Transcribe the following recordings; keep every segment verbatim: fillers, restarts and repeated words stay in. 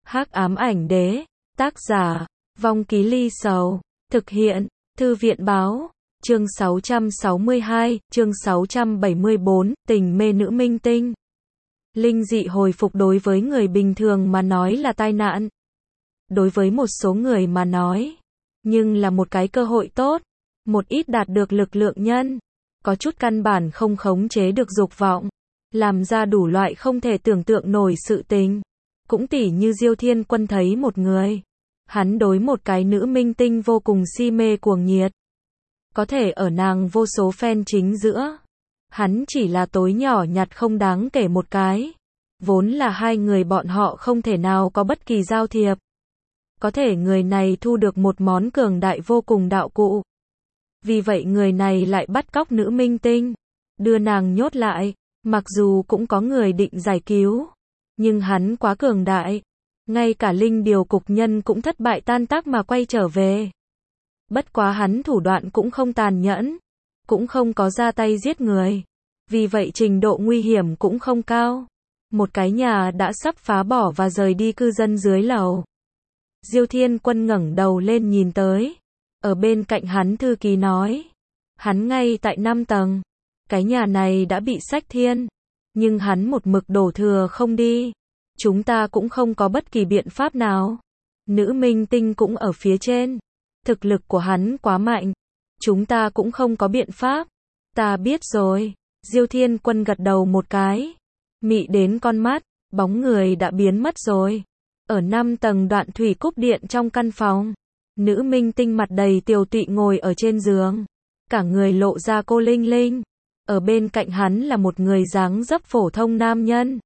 Hắc ám ảnh đế, tác giả, Vong Ký Ly Sầu, thực hiện, Thư viện báo, chương sáu trăm sáu mươi hai, chương sáu trăm bảy mươi bốn, tình mê nữ minh tinh. Linh dị hồi phục đối với người bình thường mà nói là tai nạn. Đối với một số người mà nói, nhưng là một cái cơ hội tốt, một ít đạt được lực lượng nhân, có chút căn bản không khống chế được dục vọng, làm ra đủ loại không thể tưởng tượng nổi sự tình. Cũng tỉ như Diêu Thiên Quân thấy một người, hắn đối một cái nữ minh tinh vô cùng si mê cuồng nhiệt. Có thể ở nàng vô số fan chính giữa, hắn chỉ là tối nhỏ nhặt không đáng kể một cái. Vốn là hai người bọn họ không thể nào có bất kỳ giao thiệp. Có thể người này thu được một món cường đại vô cùng đạo cụ. Vì vậy người này lại bắt cóc nữ minh tinh, đưa nàng nhốt lại, mặc dù cũng có người định giải cứu. Nhưng hắn quá cường đại, ngay cả linh điều cục nhân cũng thất bại tan tác mà quay trở về. Bất quá hắn thủ đoạn cũng không tàn nhẫn, cũng không có ra tay giết người. Vì vậy trình độ nguy hiểm cũng không cao. Một cái nhà đã sắp phá bỏ và rời đi cư dân dưới lầu. Diêu Thiên Quân ngẩng đầu lên nhìn tới. Ở bên cạnh hắn thư ký nói. Hắn ngay tại năm tầng. Cái nhà này đã bị xách thiên. Nhưng hắn một mực đổ thừa không đi. Chúng ta cũng không có bất kỳ biện pháp nào. Nữ minh tinh cũng ở phía trên. Thực lực của hắn quá mạnh. Chúng ta cũng không có biện pháp. Ta biết rồi. Diêu Thiên Quân gật đầu một cái. Mị đến con mắt, bóng người đã biến mất rồi. Ở năm tầng đoạn thủy cúp điện trong căn phòng. Nữ minh tinh mặt đầy tiều tụy ngồi ở trên giường. Cả người lộ ra cô linh linh. Ở bên cạnh hắn là một người dáng dấp phổ thông nam nhân.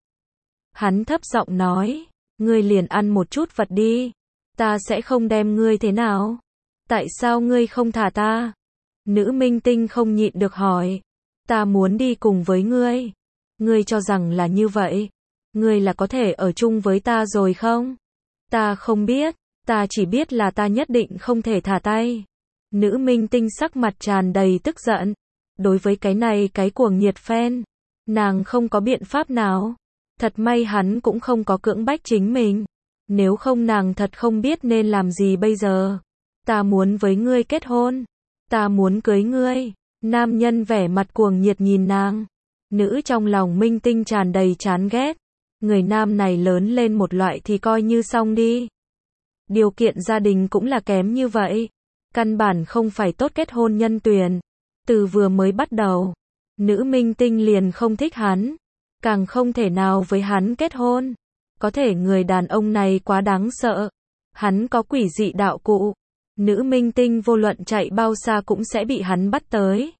Hắn thấp giọng nói, ngươi liền ăn một chút vật đi. Ta sẽ không đem ngươi thế nào. Tại sao ngươi không thả ta? Nữ minh tinh không nhịn được hỏi. Ta muốn đi cùng với ngươi. Ngươi cho rằng là như vậy. Ngươi là có thể ở chung với ta rồi không? Ta không biết. Ta chỉ biết là ta nhất định không thể thả tay. Nữ minh tinh sắc mặt tràn đầy tức giận. Đối với cái này cái cuồng nhiệt fan, nàng không có biện pháp nào. Thật may hắn cũng không có cưỡng bách chính mình. Nếu không nàng thật không biết nên làm gì bây giờ. Ta muốn với ngươi kết hôn. Ta muốn cưới ngươi. Nam nhân vẻ mặt cuồng nhiệt nhìn nàng. Nữ trong lòng minh tinh tràn đầy chán ghét. Người nam này lớn lên một loại thì coi như xong đi. Điều kiện gia đình cũng là kém như vậy. Căn bản không phải tốt kết hôn nhân tuyển. Từ vừa mới bắt đầu, nữ minh tinh liền không thích hắn. Càng không thể nào với hắn kết hôn. Có thể người đàn ông này quá đáng sợ. Hắn có quỷ dị đạo cụ. Nữ minh tinh vô luận chạy bao xa cũng sẽ bị hắn bắt tới.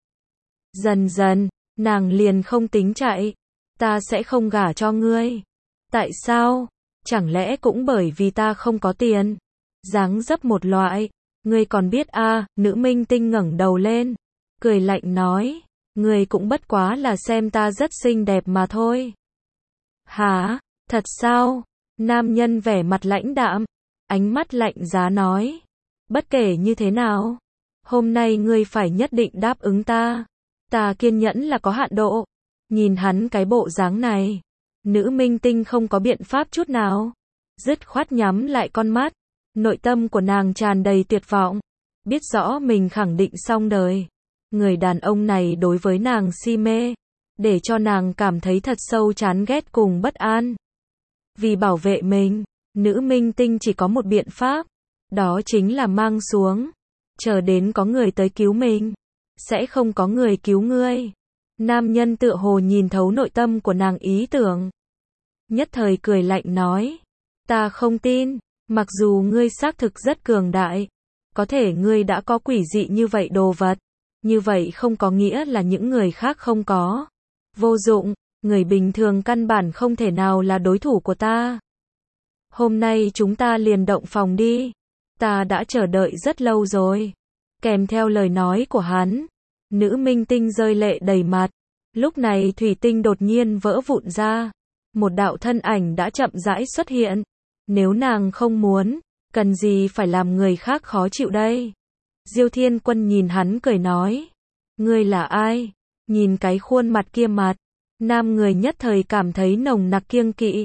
Dần dần, nàng liền không tính chạy. Ta sẽ không gả cho ngươi. Tại sao? Chẳng lẽ cũng bởi vì ta không có tiền? Dáng dấp một loại. Ngươi còn biết a? À, nữ minh tinh ngẩng đầu lên. Cười lạnh nói. Ngươi cũng bất quá là xem ta rất xinh đẹp mà thôi. Hả? Thật sao? Nam nhân vẻ mặt lãnh đạm. Ánh mắt lạnh giá nói. Bất kể như thế nào. Hôm nay ngươi phải nhất định đáp ứng ta. Ta kiên nhẫn là có hạn độ. Nhìn hắn cái bộ dáng này. Nữ minh tinh không có biện pháp chút nào. Dứt khoát nhắm lại con mắt. Nội tâm của nàng tràn đầy tuyệt vọng. Biết rõ mình khẳng định xong đời. Người đàn ông này đối với nàng si mê. Để cho nàng cảm thấy thật sâu chán ghét cùng bất an. Vì bảo vệ mình, nữ minh tinh chỉ có một biện pháp. Đó chính là mang xuống. Chờ đến có người tới cứu mình. Sẽ không có người cứu ngươi. Nam nhân tựa hồ nhìn thấu nội tâm của nàng ý tưởng. Nhất thời cười lạnh nói. Ta không tin. Mặc dù ngươi xác thực rất cường đại. Có thể ngươi đã có quỷ dị như vậy đồ vật. Như vậy không có nghĩa là những người khác không có. Vô dụng. Người bình thường căn bản không thể nào là đối thủ của ta. Hôm nay chúng ta liền động phòng đi. Ta đã chờ đợi rất lâu rồi. Kèm theo lời nói của hắn. Nữ minh tinh rơi lệ đầy mặt. Lúc này thủy tinh đột nhiên vỡ vụn ra. Một đạo thân ảnh đã chậm rãi xuất hiện. Nếu nàng không muốn, cần gì phải làm người khác khó chịu đây? Diêu Thiên Quân nhìn hắn cười nói. Ngươi là ai? Nhìn cái khuôn mặt kia mặt. Nam người nhất thời cảm thấy nồng nặc kiêng kỵ.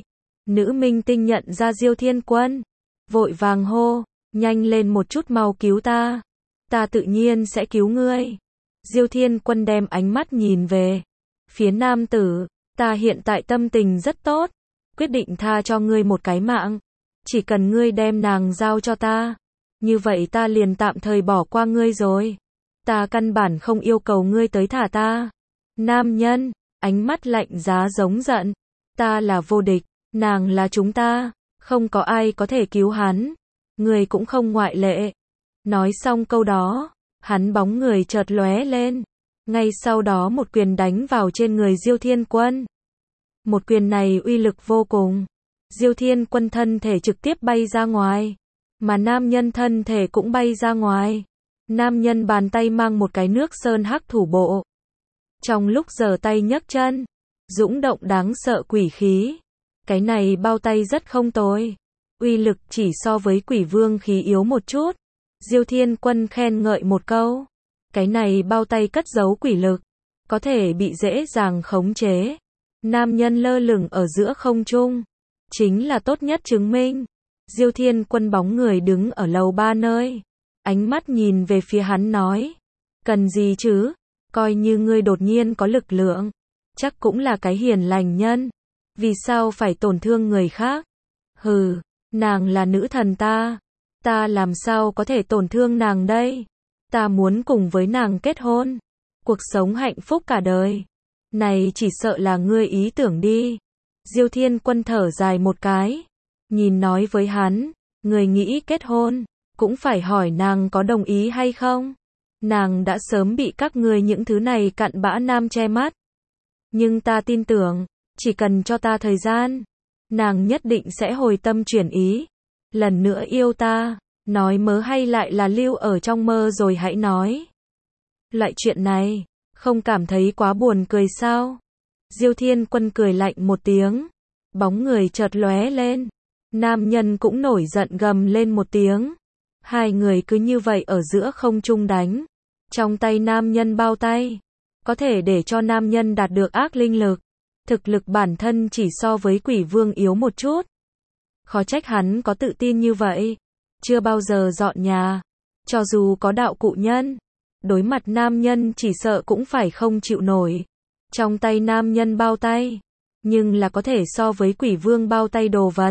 Nữ minh tinh nhận ra Diêu Thiên Quân, vội vàng hô, nhanh lên một chút, mau cứu ta. Ta tự nhiên sẽ cứu ngươi. Diêu Thiên Quân đem ánh mắt nhìn về phía nam tử, ta hiện tại tâm tình rất tốt, quyết định tha cho ngươi một cái mạng. Chỉ cần ngươi đem nàng giao cho ta, như vậy ta liền tạm thời bỏ qua ngươi rồi. Ta căn bản không yêu cầu ngươi tới thả ta. Nam nhân, ánh mắt lạnh giá giống giận, ta là vô địch, nàng là chúng ta, không có ai có thể cứu hắn, ngươi cũng không ngoại lệ. Nói xong câu đó, hắn bóng người chợt lóe lên, ngay sau đó một quyền đánh vào trên người Diêu Thiên Quân. Một quyền này uy lực vô cùng, Diêu Thiên Quân thân thể trực tiếp bay ra ngoài, mà nam nhân thân thể cũng bay ra ngoài. Nam nhân bàn tay mang một cái nước sơn hắc thủ bộ. Trong lúc giở tay nhấc chân, dũng động đáng sợ quỷ khí. Cái này bao tay rất không tồi, uy lực chỉ so với quỷ vương khí yếu một chút. Diêu Thiên Quân khen ngợi một câu. Cái này bao tay cất giấu quỷ lực, có thể bị dễ dàng khống chế. Nam nhân lơ lửng ở giữa không trung, chính là tốt nhất chứng minh. Diêu Thiên Quân bóng người đứng ở lầu ba nơi, ánh mắt nhìn về phía hắn nói, cần gì chứ, coi như ngươi đột nhiên có lực lượng, chắc cũng là cái hiền lành nhân, vì sao phải tổn thương người khác? Hừ, nàng là nữ thần ta, ta làm sao có thể tổn thương nàng đây? Ta muốn cùng với nàng kết hôn, cuộc sống hạnh phúc cả đời. Này chỉ sợ là ngươi ý tưởng đi. Diêu Thiên Quân thở dài một cái, nhìn nói với hắn, người nghĩ kết hôn, cũng phải hỏi nàng có đồng ý hay không. Nàng đã sớm bị các ngươi những thứ này cặn bã nam che mắt. Nhưng ta tin tưởng, chỉ cần cho ta thời gian, nàng nhất định sẽ hồi tâm chuyển ý, lần nữa yêu ta. Nói mớ hay lại là lưu ở trong mơ rồi hãy nói. Loại chuyện này, không cảm thấy quá buồn cười sao? Diêu Thiên Quân cười lạnh một tiếng, bóng người chợt lóe lên. Nam nhân cũng nổi giận gầm lên một tiếng. Hai người cứ như vậy ở giữa không trung đánh. Trong tay nam nhân bao tay, có thể để cho nam nhân đạt được ác linh lực. Thực lực bản thân chỉ so với quỷ vương yếu một chút. Khó trách hắn có tự tin như vậy. Chưa bao giờ dọn nhà, cho dù có đạo cụ nhân, đối mặt nam nhân chỉ sợ cũng phải không chịu nổi. Trong tay nam nhân bao tay, nhưng là có thể so với quỷ vương bao tay đồ vật.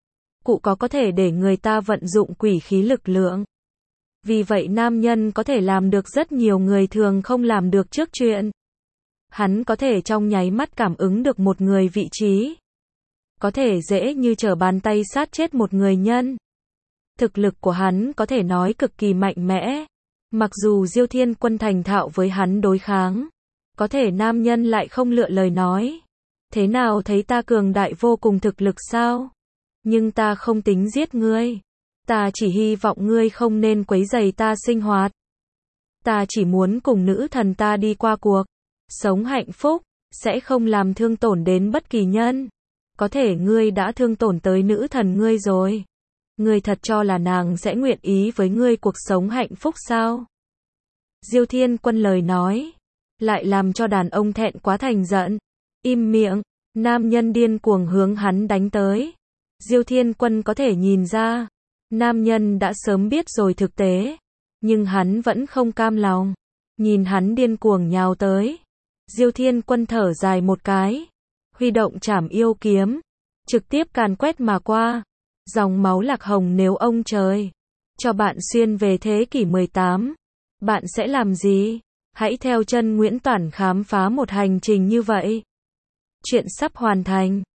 Cụ có có thể để người ta vận dụng quỷ khí lực lượng. Vì vậy nam nhân có thể làm được rất nhiều người thường không làm được trước chuyện. Hắn có thể trong nháy mắt cảm ứng được một người vị trí. Có thể dễ như trở bàn tay sát chết một người nhân. Thực lực của hắn có thể nói cực kỳ mạnh mẽ. Mặc dù Diêu Thiên Quân thành thạo với hắn đối kháng, có thể nam nhân lại không lựa lời nói. Thế nào thấy ta cường đại vô cùng thực lực sao? Nhưng ta không tính giết ngươi. Ta chỉ hy vọng ngươi không nên quấy rầy ta sinh hoạt. Ta chỉ muốn cùng nữ thần ta đi qua cuộc sống hạnh phúc, sẽ không làm thương tổn đến bất kỳ nhân. Có thể ngươi đã thương tổn tới nữ thần ngươi rồi. Ngươi thật cho là nàng sẽ nguyện ý với ngươi cuộc sống hạnh phúc sao? Diêu Thiên Quân lời nói, lại làm cho đàn ông thẹn quá thành giận. Im miệng, nam nhân điên cuồng hướng hắn đánh tới. Diêu Thiên Quân có thể nhìn ra, nam nhân đã sớm biết rồi thực tế, nhưng hắn vẫn không cam lòng. Nhìn hắn điên cuồng nhào tới, Diêu Thiên Quân thở dài một cái, huy động trảm yêu kiếm, trực tiếp càn quét mà qua. Dòng máu lạc hồng, nếu ông trời cho bạn xuyên về thế kỷ mười tám, bạn sẽ làm gì? Hãy theo chân Nguyễn Toản khám phá một hành trình như vậy. Chuyện sắp hoàn thành.